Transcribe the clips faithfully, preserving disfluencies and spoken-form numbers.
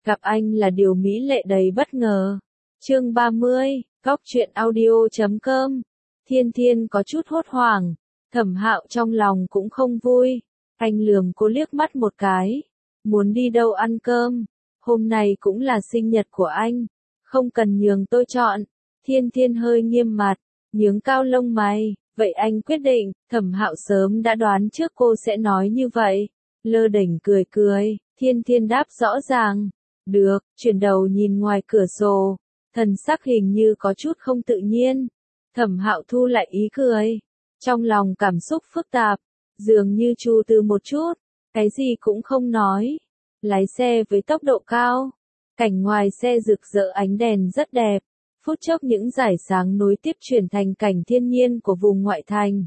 Gặp anh là điều mỹ lệ đầy bất ngờ. Chương ba mươi, Góc truyện audio chấm com. Thiên Thiên có chút hốt hoảng, Thẩm Hạo trong lòng cũng không vui. Anh lườm cô liếc mắt một cái. Muốn đi đâu ăn cơm? Hôm nay cũng là sinh nhật của anh, không cần nhường tôi chọn. Thiên Thiên hơi nghiêm mặt, nhướng cao lông mày. Vậy anh quyết định. Thẩm Hạo sớm đã đoán trước cô sẽ nói như vậy. Lơ đễnh cười cười, Thiên Thiên đáp rõ ràng. Được, chuyển đầu nhìn ngoài cửa sổ, thần sắc hình như có chút không tự nhiên. Thẩm Hạo thu lại ý cười, trong lòng cảm xúc phức tạp, dường như trù từ một chút, cái gì cũng không nói. Lái xe với tốc độ cao, cảnh ngoài xe rực rỡ ánh đèn rất đẹp, phút chốc những dải sáng nối tiếp chuyển thành cảnh thiên nhiên của vùng ngoại thành.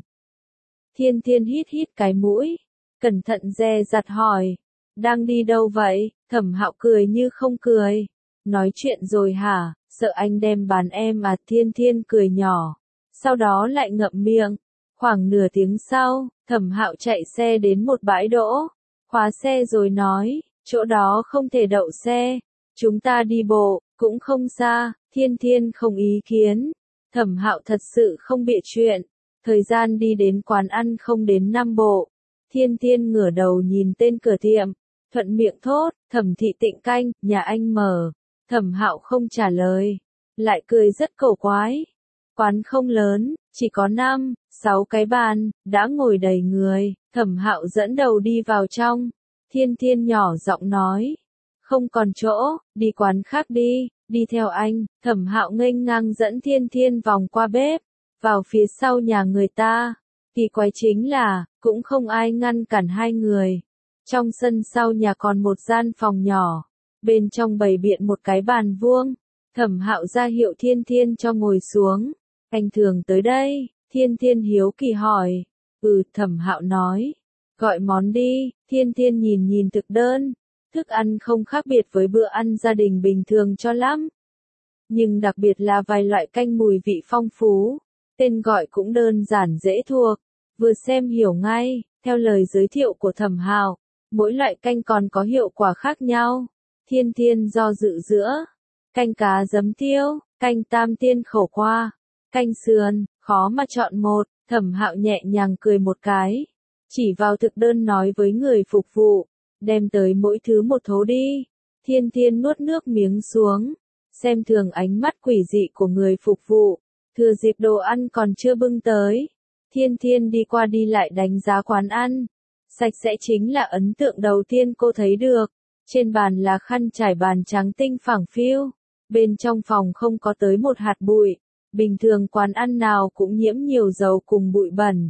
Thiên Thiên hít hít cái mũi, cẩn thận dè dặt hỏi, đang đi đâu vậy? Thẩm Hạo cười như không cười. Nói chuyện rồi hả, sợ anh đem bán em à? Thiên Thiên cười nhỏ, sau đó lại ngậm miệng. Khoảng nửa tiếng sau, Thẩm Hạo chạy xe đến một bãi đỗ, khóa xe rồi nói, chỗ đó không thể đậu xe, chúng ta đi bộ, cũng không xa. Thiên Thiên không ý kiến. Thẩm Hạo thật sự không bịa chuyện, thời gian đi đến quán ăn không đến năm bộ. Thiên Thiên ngửa đầu nhìn tên cửa tiệm, thuận miệng thốt, Thẩm thị Tịnh Canh, nhà anh mở. Thẩm Hạo không trả lời, lại cười rất cổ quái. Quán không lớn, chỉ có năm, sáu cái bàn, đã ngồi đầy người. Thẩm Hạo dẫn đầu đi vào trong. Thiên Thiên nhỏ giọng nói, không còn chỗ, đi quán khác đi, đi theo anh. Thẩm Hạo nghênh ngang dẫn Thiên Thiên vòng qua bếp, vào phía sau nhà người ta. Kỳ quái chính là, cũng không ai ngăn cản hai người. Trong sân sau nhà còn một gian phòng nhỏ, bên trong bày biện một cái bàn vuông. Thẩm Hạo ra hiệu Thiên Thiên cho ngồi xuống. Anh thường tới đây? Thiên Thiên hiếu kỳ hỏi. Ừ, Thẩm Hạo nói. Gọi món đi. Thiên Thiên nhìn nhìn thực đơn, thức ăn không khác biệt với bữa ăn gia đình bình thường cho lắm, nhưng đặc biệt là vài loại canh mùi vị phong phú. Tên gọi cũng đơn giản dễ thuộc, vừa xem hiểu ngay. Theo lời giới thiệu của Thẩm Hạo, mỗi loại canh còn có hiệu quả khác nhau. Thiên Thiên do dự giữa canh cá giấm tiêu, canh tam tiên khẩu qua, canh sườn, khó mà chọn một. Thẩm Hạo nhẹ nhàng cười một cái, chỉ vào thực đơn nói với người phục vụ, đem tới mỗi thứ một thố đi. Thiên Thiên nuốt nước miếng xuống, xem thường ánh mắt quỷ dị của người phục vụ. Thừa dịp đồ ăn còn chưa bưng tới, Thiên Thiên đi qua đi lại đánh giá quán ăn. Sạch sẽ chính là ấn tượng đầu tiên cô thấy được. Trên bàn là khăn trải bàn trắng tinh phẳng phiu. Bên trong phòng không có tới một hạt bụi. Bình thường quán ăn nào cũng nhiễm nhiều dầu cùng bụi bẩn.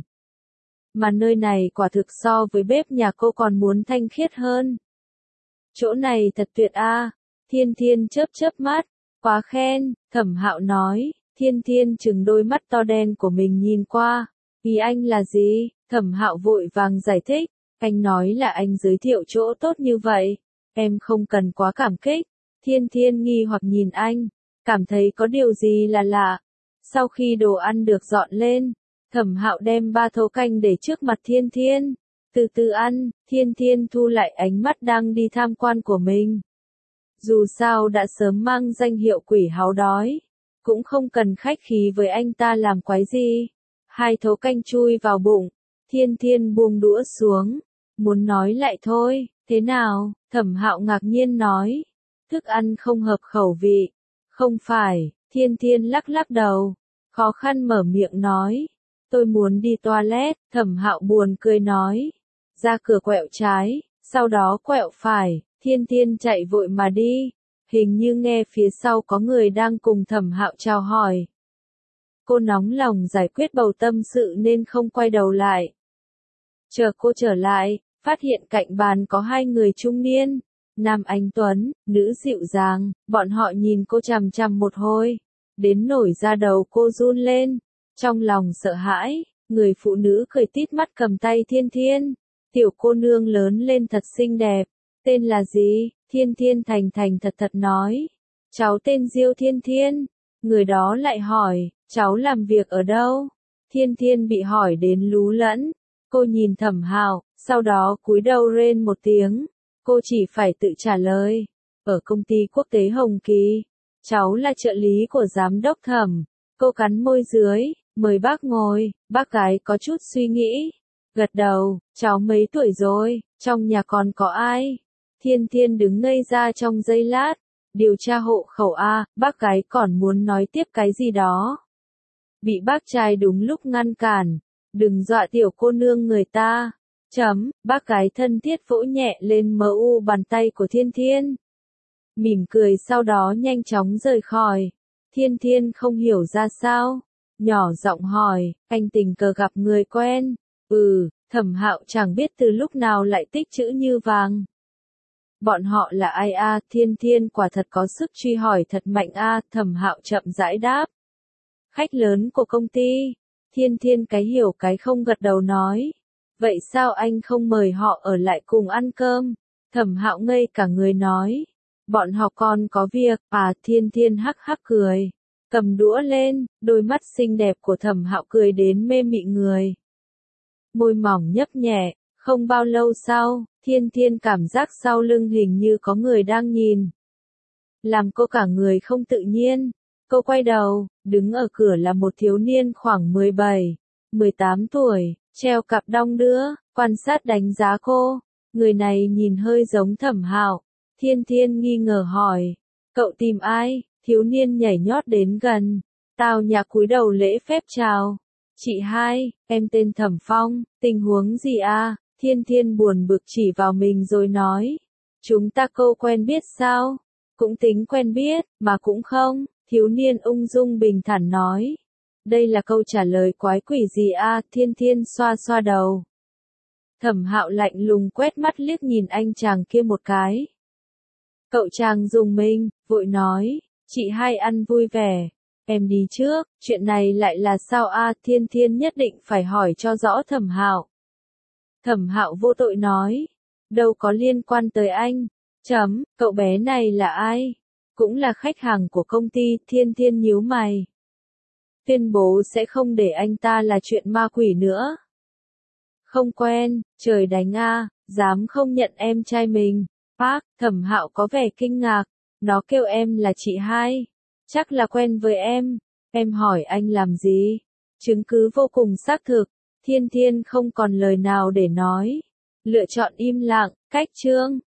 Mà nơi này quả thực so với bếp nhà cô còn muốn thanh khiết hơn. Chỗ này thật tuyệt a. Thiên Thiên chớp chớp mắt. Quá khen, Thẩm Hạo nói. Thiên Thiên chừng đôi mắt to đen của mình nhìn qua. Ý anh là gì? Thẩm Hạo vội vàng giải thích. Anh nói là anh giới thiệu chỗ tốt như vậy, em không cần quá cảm kích. Thiên Thiên nghi hoặc nhìn anh, cảm thấy có điều gì là lạ. Sau khi đồ ăn được dọn lên, Thẩm Hạo đem ba thố canh để trước mặt Thiên Thiên. Từ từ ăn. Thiên Thiên thu lại ánh mắt đang đi tham quan của mình. Dù sao đã sớm mang danh hiệu quỷ háu đói, cũng không cần khách khí với anh ta làm quái gì. Hai thố canh chui vào bụng, Thiên Thiên buông đũa xuống, muốn nói lại thôi. Thế nào? Thẩm Hạo ngạc nhiên nói. Thức ăn không hợp khẩu vị. Không phải. Thiên Thiên lắc lắc đầu, khó khăn mở miệng nói. Tôi muốn đi toilet. Thẩm Hạo buồn cười nói. Ra cửa quẹo trái, sau đó quẹo phải. Thiên Thiên chạy vội mà đi. Hình như nghe phía sau có người đang cùng Thẩm Hạo chào hỏi. Cô nóng lòng giải quyết bầu tâm sự nên không quay đầu lại. Chờ cô trở lại, phát hiện cạnh bàn có hai người trung niên, nam anh tuấn, nữ dịu dàng. Bọn họ nhìn cô chằm chằm một hồi, đến nổi da đầu cô run lên, trong lòng sợ hãi. Người phụ nữ cười tít mắt cầm tay Thiên Thiên. Tiểu cô nương lớn lên thật xinh đẹp. Tên là gì? Thiên Thiên thành thành thật thật nói. Cháu tên Diêu Thiên Thiên. Người đó lại hỏi, cháu làm việc ở đâu? Thiên Thiên bị hỏi đến lú lẫn. Cô nhìn Thẩm Hạo, sau đó cúi đầu rên một tiếng. Cô chỉ phải tự trả lời. ở công ty quốc tế Hồng Kỳ. Cháu là trợ lý của giám đốc Thẩm. Cô cắn môi dưới, mời bác ngồi. Bác gái có chút suy nghĩ, gật đầu. Cháu mấy tuổi rồi, trong nhà còn có ai? Thiên Thiên đứng ngây ra trong giây lát. Điều tra hộ khẩu A, bác gái còn muốn nói tiếp cái gì đó. Bị bác trai đúng lúc ngăn cản. Đừng dọa tiểu cô nương người ta. Chấm, bác gái thân thiết vỗ nhẹ lên mờ u bàn tay của Thiên Thiên. Mỉm cười sau đó nhanh chóng rời khỏi. Thiên Thiên không hiểu ra sao. Nhỏ giọng hỏi, anh tình cờ gặp người quen. Ừ, Thẩm Hạo chẳng biết từ lúc nào lại tích chữ như vàng. Bọn họ là ai a? Thiên Thiên quả thật có sức truy hỏi thật mạnh a. Thẩm Hạo chậm rãi đáp. Khách lớn của công ty. Thiên Thiên cái hiểu cái không gật đầu nói. Vậy sao anh không mời họ ở lại cùng ăn cơm? Thẩm Hạo ngây cả người nói. Bọn họ còn có việc. À, Thiên Thiên hắc hắc cười. Cầm đũa lên, đôi mắt xinh đẹp của Thẩm Hạo cười đến mê mị người. Môi mỏng nhấp nhẹ, không bao lâu sau, Thiên Thiên cảm giác sau lưng hình như có người đang nhìn. Làm cô cả người không tự nhiên. Cô quay đầu, đứng ở cửa là một thiếu niên khoảng mười bảy, mười tám tuổi, treo cặp đong đưa, quan sát đánh giá cô. Người này nhìn hơi giống Thẩm Hạo. Thiên Thiên nghi ngờ hỏi, cậu tìm ai? Thiếu niên nhảy nhót đến gần. Tao nhà cúi đầu lễ phép chào. Chị hai, em tên Thẩm Phong, tình huống gì a? Thiên Thiên buồn bực chỉ vào mình rồi nói. Chúng ta câu quen biết sao? Cũng tính quen biết, mà cũng không. Thiếu niên ung dung bình thản nói. Đây là câu trả lời quái quỷ gì a? Thiên Thiên xoa xoa đầu. Thẩm Hạo lạnh lùng quét mắt liếc nhìn anh chàng kia một cái. Cậu chàng dùng mình, vội nói. Chị hai ăn vui vẻ. Em đi trước, chuyện này lại là sao a? Thiên Thiên nhất định phải hỏi cho rõ Thẩm Hạo. Thẩm Hạo vô tội nói. Đâu có liên quan tới anh. Chấm, cậu bé này là ai? Cũng là khách hàng của công ty. Thiên Thiên nhíu mày. Tuyên bố sẽ không để anh ta là chuyện ma quỷ nữa. Không quen, trời đánh a, dám không nhận em trai mình. Bác, Thẩm Hạo có vẻ kinh ngạc. Nó kêu em là chị hai. Chắc là quen với em. Em hỏi anh làm gì? Chứng cứ vô cùng xác thực. Thiên Thiên không còn lời nào để nói. Lựa chọn im lặng. Cách chương.